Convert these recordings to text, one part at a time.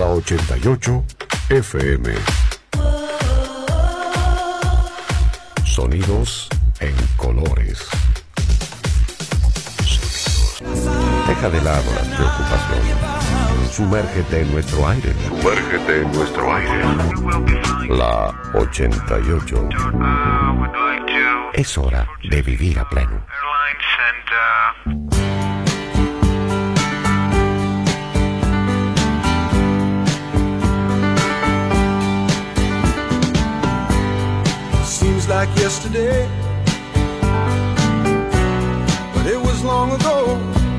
la 88 FM. Sonidos en colores. Deja de lado las preocupaciones. Sumérgete en nuestro aire. Sumérgete en nuestro aire. La 88. Es hora de vivir a pleno. Seems like yesterday, but it was long ago.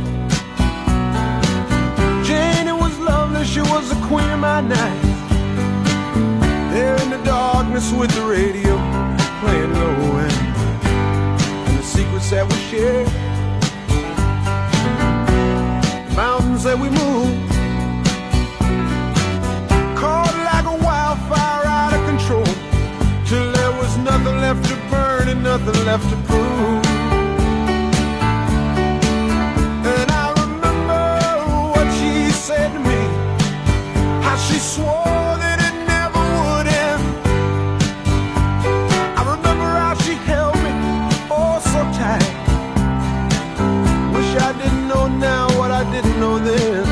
Jane, it was lovely, she was the queen of my night. There in the darkness with the radio playing low, and the secrets that we shared, the mountains that we moved, caught like a wildfire out of control, till there was nothing left to burn and nothing left to prove. And I remember what she said to me, how she swore that it never would end. I remember how she held me, oh so tight. Wish I didn't know now what I didn't know then.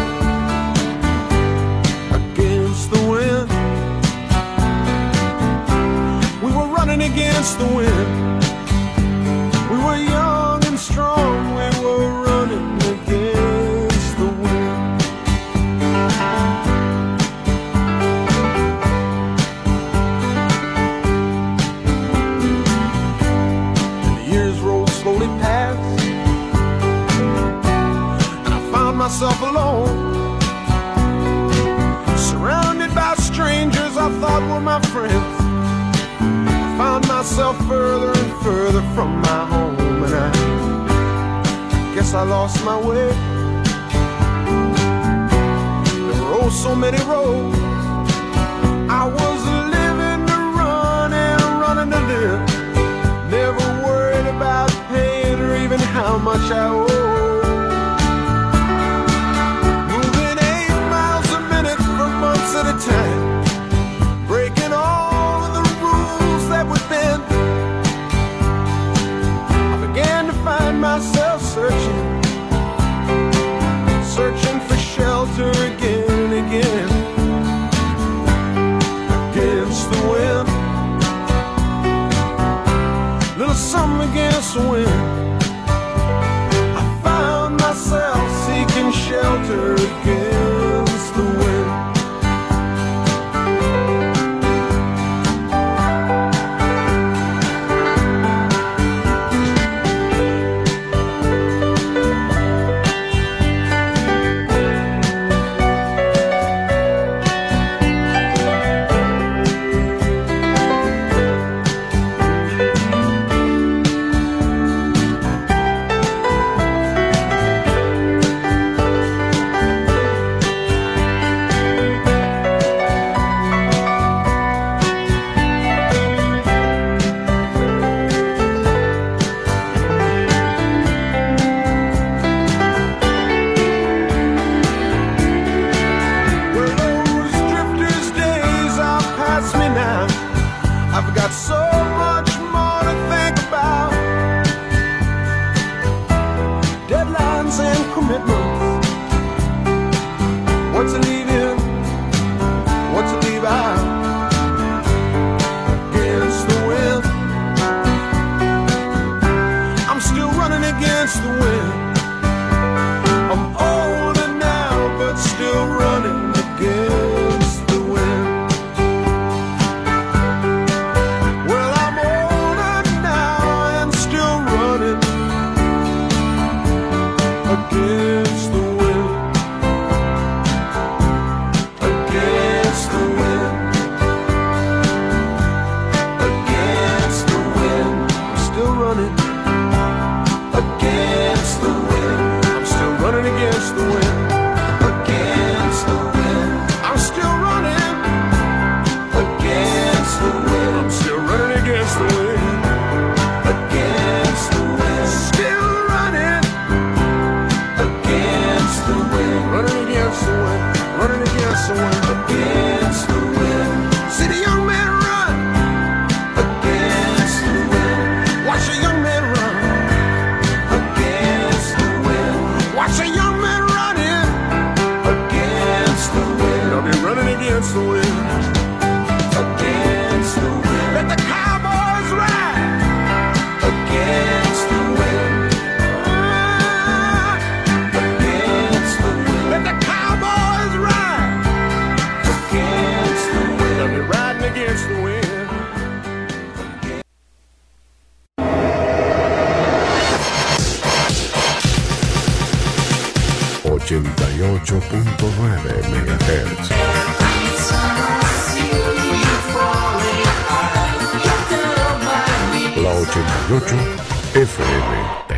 Against the wind, running against the wind. We were young and strong, we were running against the wind. And the years rolled slowly past, and I found myself alone, surrounded by strangers I thought were my friends. Found myself further and further from my home, and I guess I lost my way. There were oh so many roads. I was living to run and running to live, never worried about paying or even how much I owed. Moving 8 miles a minute for months at a time, breaking all of the rules that would bend. I began to find myself searching for shelter again and again. Against the wind, little something against the wind. I found myself seeking shelter against the wind. against the wind. Against the wind. See the young man run against the wind. Watch a young man run against the wind. Watch a young man running against the wind. I'll be running against the wind. Against the wind. Let the cowboys ride against the wind. Against the wind. Let the cowboys ride against the wind. I'll be riding against the wind. 88.9 MHz. La 88 FM.